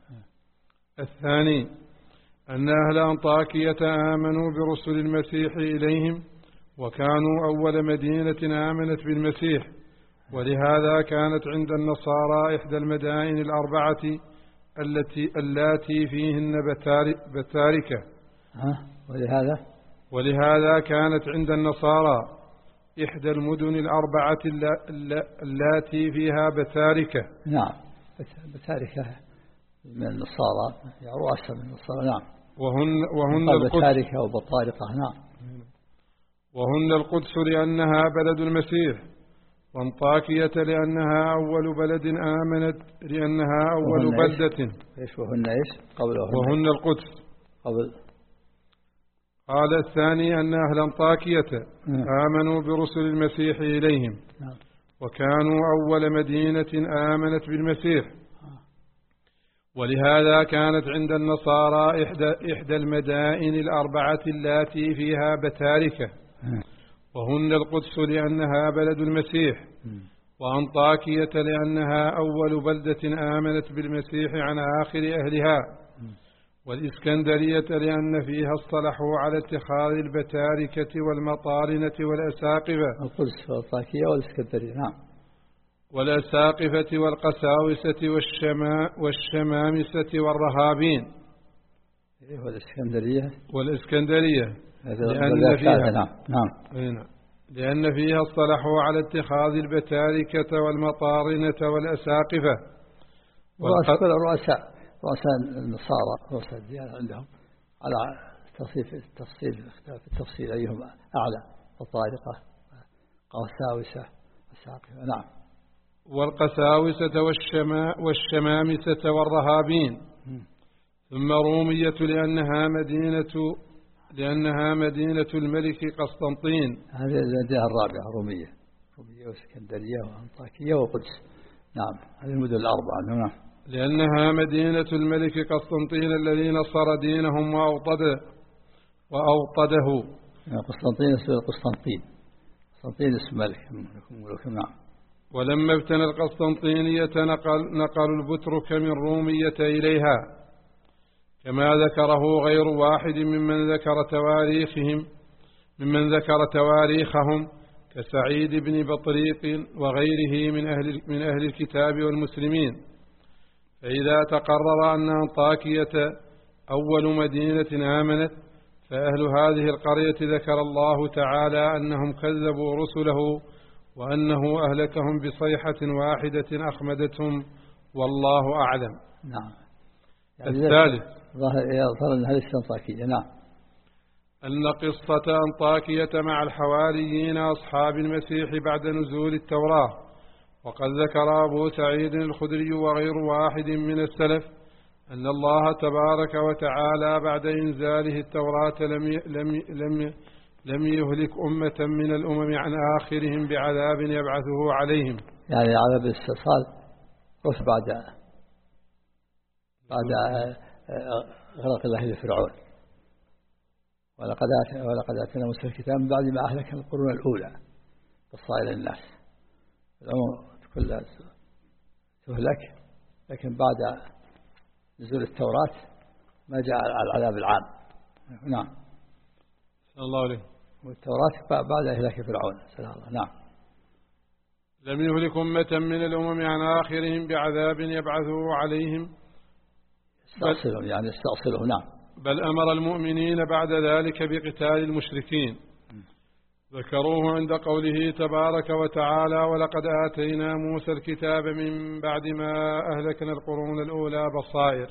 الثاني أن أهل أنطاكية آمنوا برسل المسيح إليهم، وكانوا أول مدينة آمنت بالمسيح، ولهذا كانت عند النصارى إحدى المدائن الأربعة التي اللاتي فيهن بتاركة. ولهذا ولهذا كانت عند النصارى إحدى المدن الأربعة اللاتي فيها بتاركة. نعم. بتاركة من النصارى، يعني رؤساء من النصارى. نعم. وهن وهن القدس. بتاركة وبطارقة. نعم. وهن القدس لأنها بلد المسيح، وانطاكية لأنها أول بلد آمنت لأنها أول بلدة. إيش وهن إيش قبل وهن, وهن القدس قبل. قال الثاني أن أهل أنطاكية آمنوا برسل المسيح إليهم، وكانوا أول مدينة آمنت بالمسيح، ولهذا كانت عند النصارى إحدى, إحدى المدائن الأربعة اللاتي فيها بتاركة، وهن القدس لأنها بلد المسيح، وأنطاكية لأنها أول بلدة آمنت بالمسيح عن آخر أهلها، والإسكندرية لأن فيها اصطلحوا على اتخاذ البتاركة والمطارنة والأساقفة. القدس والأنطاكية والإسكندرية. نعم. والأساقفة والقساوسة والشما والشمامسة والرهابين. والإسكندرية والإسكندرية لأن فيها نعم. نعم. لأن فيها اصطلحوا على اتخاذ البتاركة والمطارنة والأساقفة. رؤساء رؤساء النصارى رؤساء الديانة عندهم على التفصيل التفصيل في التفصيل أيهم أعلى، الطارقة قساوسة الساقفة. نعم. والقساوسة والشما والشمامسة والرهابين. ثم رومية لأنها مدينة لأنها مدينة الملك قسطنطين. هذه المدينة الرابعة رومية، رومية واسكندرية وأنطاكية وقدس. نعم، هذه المدن الأربعة. نعم. لأنها مدينة الملك قسطنطين الذي نصر دينهم وأوطده وأوطده. قسطنطين اسم قسطنطين، قسطنطين اسم ملك ملك. نعم. ولما ابتنى القسطنطينية نقل نقلوا البترك من رومية إليها، كما ذكره غير واحد ممن ذكر تواريخهم ممن ذكر تواريخهم كسعيد بن بطريق وغيره من أهل من أهل الكتاب والمسلمين. فإذا تقرر أن أنطاكية أول مدينة آمنت، فأهل هذه القرية ذكر الله تعالى أنهم كذبوا رسله وأنه أهلكهم بصيحة واحدة أخمدتهم، والله أعلم. نعم. يعني الثالث ظهر أن هذه أنطاكية. نعم. أن قصة أنطاكية مع الحواريين أصحاب المسيح بعد نزول التوراة. وقد ذكر أبو سعيد الخدري وغير واحد من السلف أن الله تبارك وتعالى بعد إنزاله التوراة لم لم لم لم يهلك أمة من الأمم عن آخرهم بعذاب يبعثه عليهم. يعني عذاب الاستئصال رش بعد بعد غرق الله لفرعون. ولقد ولقد آتينا موسى الكتاب من بعد ما أهلكنا القرون الأولى بصائر الناس. الأمم كلها تهلك، لكن بعد نزول التوراة ما جاء العذاب العام. نعم. صلى الله عليه. والتوراة بعد إهلاك فرعون. صلى الله. نعم. لم يهلك أمة من الأمم عن آخرهم بعذاب يبعثه عليهم. استأصلهم يعني استأصله. نعم. بل أمر المؤمنين بعد ذلك بقتال المشركين. ذكروه عند قوله تبارك وتعالى: ولقد آتينا موسى الكتاب من بعد ما أهلكنا القرون الأولى بصائر.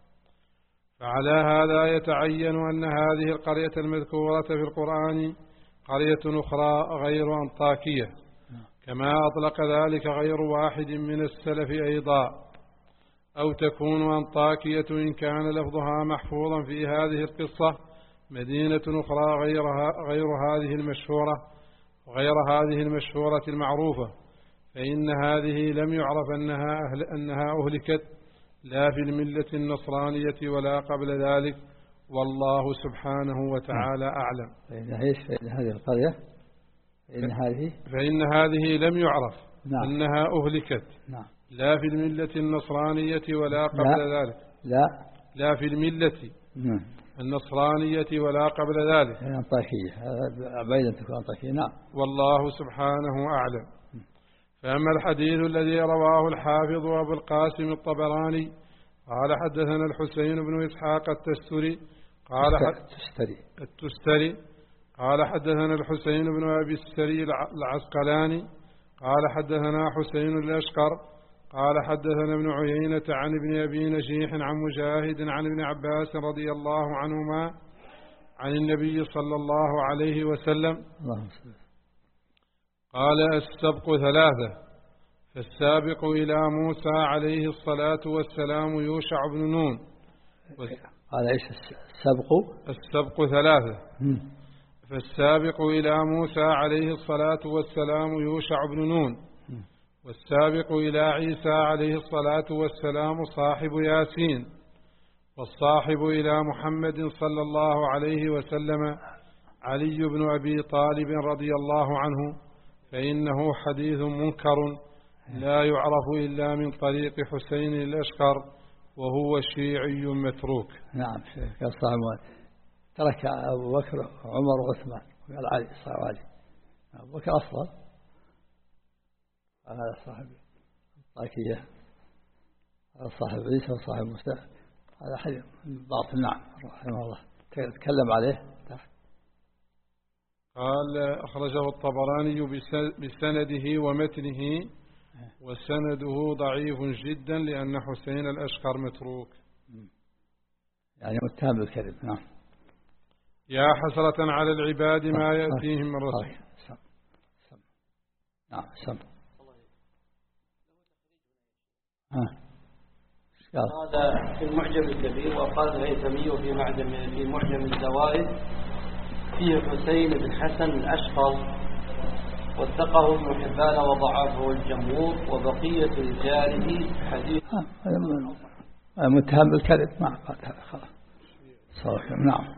فعلى هذا يتعين أن هذه القرية المذكورة في القرآن قرية أخرى غير أنطاكية، كما أطلق ذلك غير واحد من السلف أيضا. أو تكون أنطاكية إن كان لفظها محفوظا في هذه القصة مدينة أخرى غيرها غير هذه المشهورة غير هذه المشهورة المعروفة، فإن هذه لم يعرف أنها أهل أنها أهلكت لا في الملة النصرانية ولا قبل ذلك، والله سبحانه وتعالى أعلم. فإن هذه القرية فإن هذه فإن هذه لم يعرف نعم. أنها أهلكت نعم. لا في الملة النصرانية ولا قبل لا. ذلك لا لا في الملة نعم. النصرانية ولا قبل ذلك. أنطاكية بعيدا تكون أنطاكية. نعم. والله سبحانه أعلم. فأما الحديث الذي رواه الحافظ أبو القاسم الطبراني قال حدثنا الحسين بن إسحاق التستري قال التستري التستري قال حدثنا الحسين بن أبي السري العسقلاني قال حدثنا حسين الأشقر قال حدثنا ابن عيينة عن ابن أبي نجيح عن مجاهد عن ابن عباس رضي الله عنهما عن النبي صلى الله عليه وسلم قال: السبق ثلاثة، فالسابق إلى موسى عليه الصلاة والسلام يوشع بن نون. قال إيش السبق؟ السبق ثلاثة، فالسابق إلى موسى عليه الصلاة والسلام يوشع بن نون، والسابق إلى عيسى عليه الصلاة والسلام صاحب ياسين، والصاحب إلى محمد صلى الله عليه وسلم علي بن أبي طالب رضي الله عنه، فإنه حديث منكر لا يعرف إلا من طريق حسين الأشقر وهو شيعي متروك. نعم. كان صاحب ترك أبو بكر وعمر وعثمان وقال علي صاحب علي. أبو بكر أفضل، هذا صاحب طاكية، هذا صاحب عيسى وصاحب موسى، هذا حديث باطل. نعم. رحمه الله تكلم عليه. قال أخرجه الطبراني بسنده ومتنه، وسنده ضعيف جدا لأن حسين الأشقر متروك، يعني متهم بالكذب. نعم. يا حسرة على العباد ما يأتيهم من رسول. نعم. سم. هذا في المعجم الكبير، وقال الهيثمي في معجم في معجم الزوائد فيه حسين بن حسن الأشقر، وثقه ابن حبان وضعفه الجمهور، وبقية رجاله حديث متهم بالكذب. ما قال خلاص صحيح. نعم.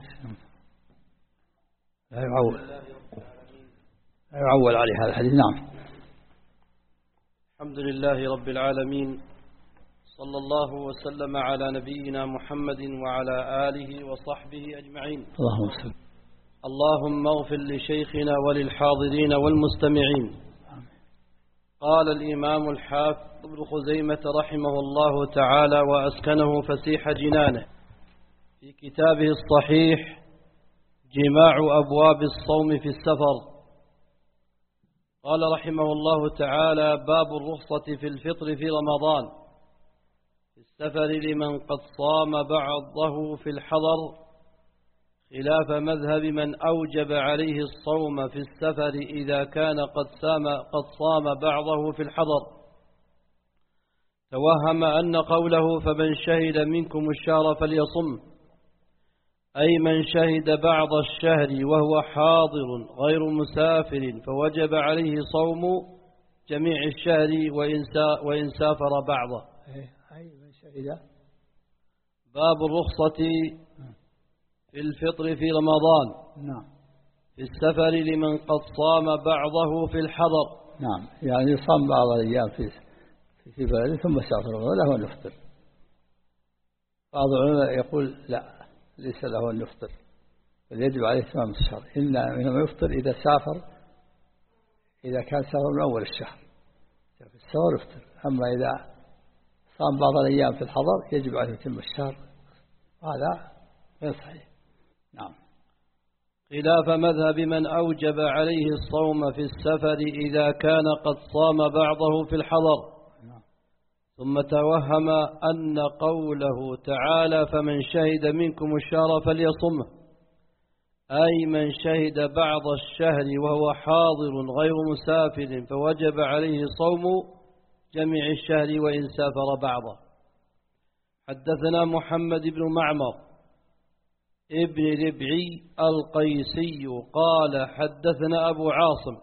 لا يعول لا يعول عليه هذا الحديث. نعم. الحمد لله رب العالمين، صلى الله وسلم على نبينا محمد وعلى آله وصحبه أجمعين. اللهم صل. اللهم اغفر لشيخنا وللحاضرين والمستمعين. قال الإمام الحافظ ابن خزيمة رحمه الله تعالى وأسكنه فسيح جنانه في كتابه الصحيح جماع أبواب الصوم في السفر، قال رحمه الله تعالى: باب الرخصة في الفطر في رمضان في السفر لمن قد صام بعضه في الحضر، خلاف مذهب من أوجب عليه الصوم في السفر إذا كان قد صام قد صام بعضه في الحضر. توهم أن قوله فمن شهد منكم الشهر فليصم، أي من شهد بعض الشهر وهو حاضر غير مسافر فوجب عليه صوم جميع الشهر وإن سافر بعضه. أي من شهد. باب الرخصة في الفطر في رمضان نعم في السفر لمن قد صام بعضه في الحضر. نعم، يعني صام بعض الأيام في في بلده ثم سافر له أن يفطر. بعض العلماء يقول لا، ليس له أن يفطر، بل يجب عليه تمام الشهر، إنما يفطر إذا سافر، إذا كان سافر من أول الشهر في السفر يفطر. أما إذا صام بعض الأيام في الحضر يجب عليه يتم الشهر، هذا غير صحيح. نعم. خلاف مذهب من أوجب عليه الصوم في السفر إذا كان قد صام بعضه في الحضر. نعم. ثم توهم أن قوله تعالى فمن شهد منكم الشهر فليصمه، أي من شهد بعض الشهر وهو حاضر غير مسافر فوجب عليه صوم جميع الشهر وإن سافر بعضه. حدثنا محمد بن معمر ابن ربعي القيسي قال حدثنا أبو عاصم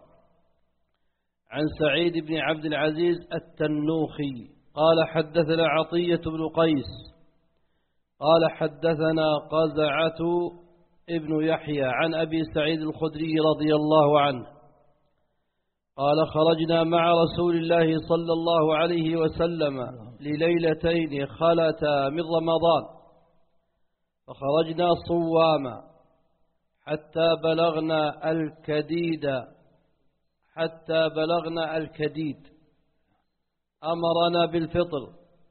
عن سعيد بن عبد العزيز التنوخي قال حدثنا عطية بن قيس قال حدثنا قزعة ابن يحيى عن أبي سعيد الخدري رضي الله عنه قال خرجنا مع رسول الله صلى الله عليه وسلم لليلتين خلتا من رمضان، فخرجنا صواما حتى بلغنا الكديد حتى بلغنا الكديد أمرنا بالفطر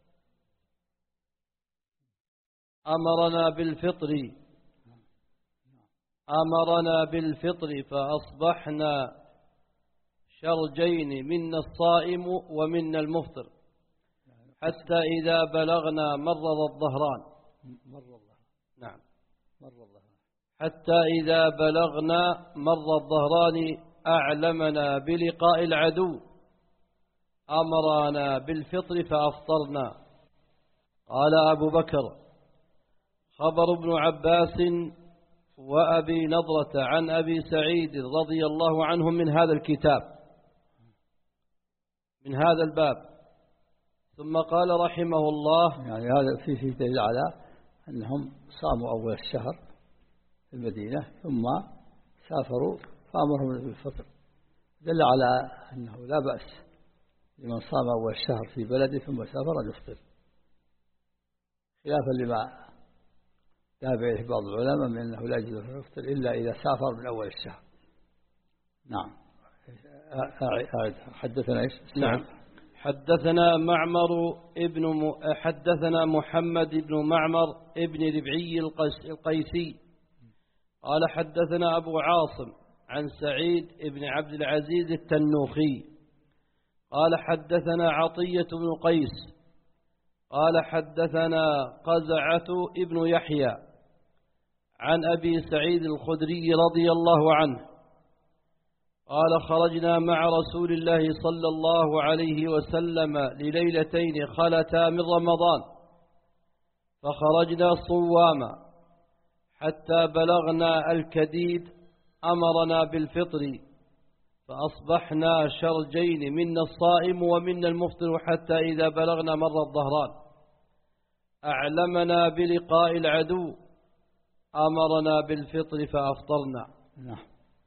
أمرنا بالفطر أمرنا بالفطر فأصبحنا شرجين، منا الصائم ومنا المفطر، حتى إذا بلغنا مرض الظهران نعم حتى إذا بلغنا مر الظهران أعلمنا بلقاء العدو أمرنا بالفطر فأفطرنا. قال أبو بكر خبر ابن عباس وأبي نضرة عن أبي سعيد رضي الله عنهم من هذا الكتاب من هذا الباب. ثم قال رحمه الله يعني هذا فيه فيه دليل على أنهم صاموا أول الشهر في المدينة ثم سافروا فأمرهم بالفطر، دل على أنه لا بأس لمن صام أول الشهر في بلده ثم سافر أن يفطر، خلافا لما ذهب إليه بعض العلماء من أنه لا يجوز أن يفطر إلا إذا سافر من أول الشهر. نعم. حدثنا إيش؟ نعم. حدثنا معمر ابن م... حدثنا محمد بن معمر ابن ربعي القيسي قال حدثنا أبو عاصم عن سعيد بن عبد العزيز التنوخي قال حدثنا عطية بن قيس قال حدثنا قزعة ابن يحيى عن أبي سعيد الخدري رضي الله عنه قال خرجنا مع رسول الله صلى الله عليه وسلم لليلتين خلتا من رمضان فخرجنا صواما حتى بلغنا الكديد أمرنا بالفطر فأصبحنا شرجين منا الصائم ومنا المفطر حتى إذا بلغنا مر الظهران أعلمنا بلقاء العدو أمرنا بالفطر فأفطرنا. نعم.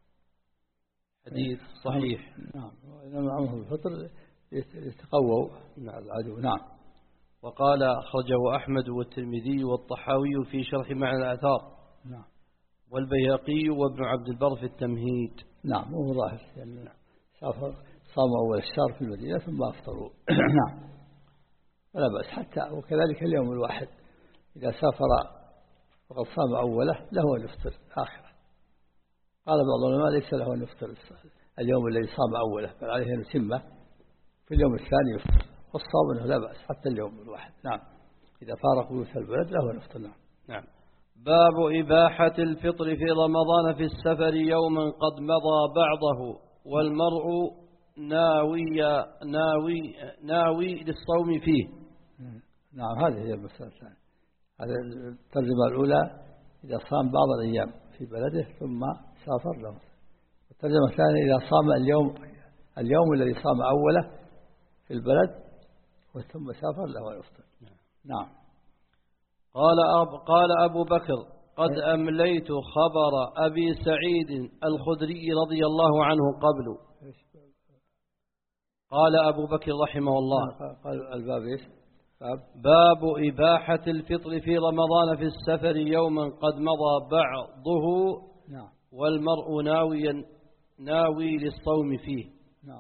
حديث صحيح. نعم. وإنما معهم الفطر يتقووا مع العدو. نعم. وقال أخرجه أحمد والترمذي والطحاوي في شرح معنى الآثار. نعم. والبيهقي وابن عبد البر في التمهيد. نعم. وهو ظاهر يعني سافر صاموا أول الشهر في المدينة ثم أفطروا. نعم. ولا بأس حتى وكذلك اليوم الواحد إذا سافر وقد صام أوله له أن يفطر آخره. قال بعض العلماء ليس له أن يفطر اليوم الذي صام أوله بل عليه أن يتمه في اليوم الثاني يفطر والصوم أنه لا بأس حتى اليوم الواحد. نعم. إذا فارق بيوت البلد له أن يفطر. نعم. نعم. باب إباحة الفطر في رمضان في السفر يوما قد مضى بعضه والمرء ناوي ناوي ناوي للصوم فيه. نعم. هذه هي المسألة الثانية. هذه الترجمة الأولى إذا صام بعض الأيام في بلده ثم سافر له. الترجمة الثانية إذا صام اليوم اليوم الذي صام أوله في البلد ثم سافر له يفطر. نعم. قال أب قال أبو بكر قد أمليت خبر أبي سعيد الخدري رضي الله عنه قبل. قال أبو بكر رحمه الله قال الباب إيش؟ باب باب إباحة الفطر في رمضان في السفر يوما قد مضى بعضه. نعم. والمرء ناويا ناوي للصوم فيه. نعم.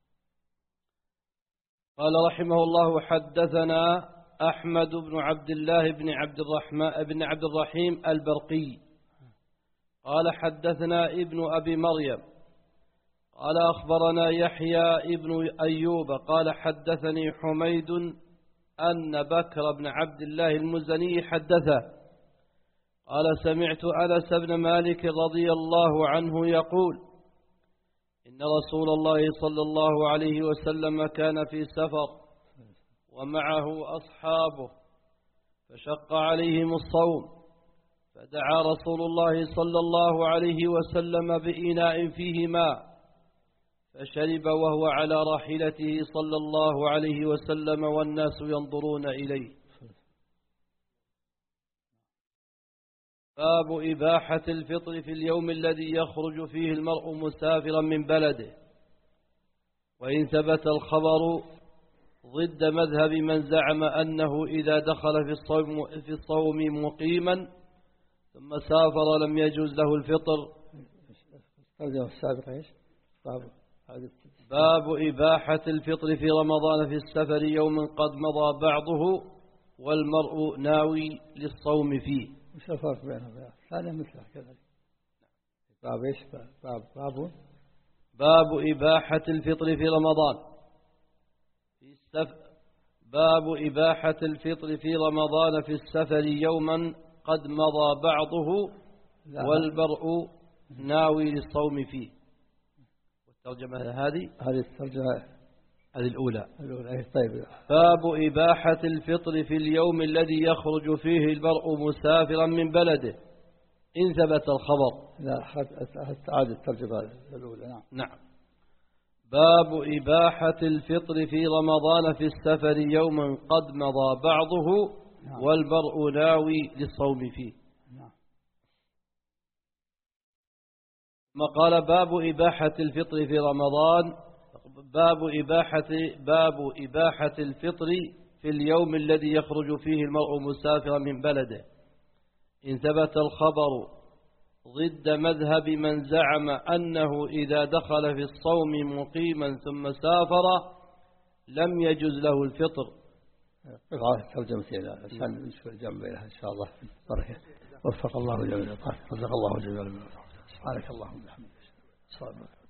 قال رحمه الله حدثنا أحمد بن عبد الله بن عبد الرحمن بن عبد الرحيم البرقي قال حدثنا ابن أبي مريم قال أخبرنا يحيى ابن أيوب قال حدثني حميد أن بكر بن عبد الله المزني حدثه قال سمعت أنس بن مالك رضي الله عنه يقول إن رسول الله صلى الله عليه وسلم كان في سفر ومعه أصحابه فشق عليهم الصوم فدعا رسول الله صلى الله عليه وسلم بإناء فيه ماء فشرب وهو على راحلته صلى الله عليه وسلم والناس ينظرون إليه. باب إباحة الفطر في اليوم الذي يخرج فيه المرء مسافرا من بلده. وإن ثبت الخبر ضد مذهب من زعم أنه إذا دخل في الصوم, في الصوم مقيما ثم سافر لم يجوز له الفطر. باب إباحة الفطر في رمضان في السفر يوم قد مضى بعضه والمرء ناوي للصوم فيه. وش الفرق بينهم؟ هذا مثله كذلك. باب إيش؟ باب باب باب إباحة الفطر في رمضان في السفر. باب إباحة الفطر في رمضان في السفر يوما قد مضى بعضه والمرء ناوي للصوم فيه. والترجمة هذه هذه الترجمة هذه الأولى. الأولى. طيب. باب إباحة الفطر في اليوم الذي يخرج فيه المرء مسافرا من بلده إن ثبت الخبر. لا عاد الترجمة الأولى. نعم. نعم. باب إباحة الفطر في رمضان في السفر يوما قد مضى بعضه. نعم. والمرء ناوي للصوم فيه. نعم. ما قال باب إباحة الفطر في رمضان. باب إباحة باب إباحة الفطر في اليوم الذي يخرج فيه المرء مسافرا من بلده إن ثبت الخبر ضد مذهب من زعم أنه إذا دخل في الصوم مقيما ثم سافر لم يجوز له الفطر. قطعة ترجمتين عشان نشوف الجمع بينها إن شاء الله. بركة. وفق الله جميعا. رزق الله جميعا. سبحانك اللهم وبحمدك. صلى الله عليه وسلم.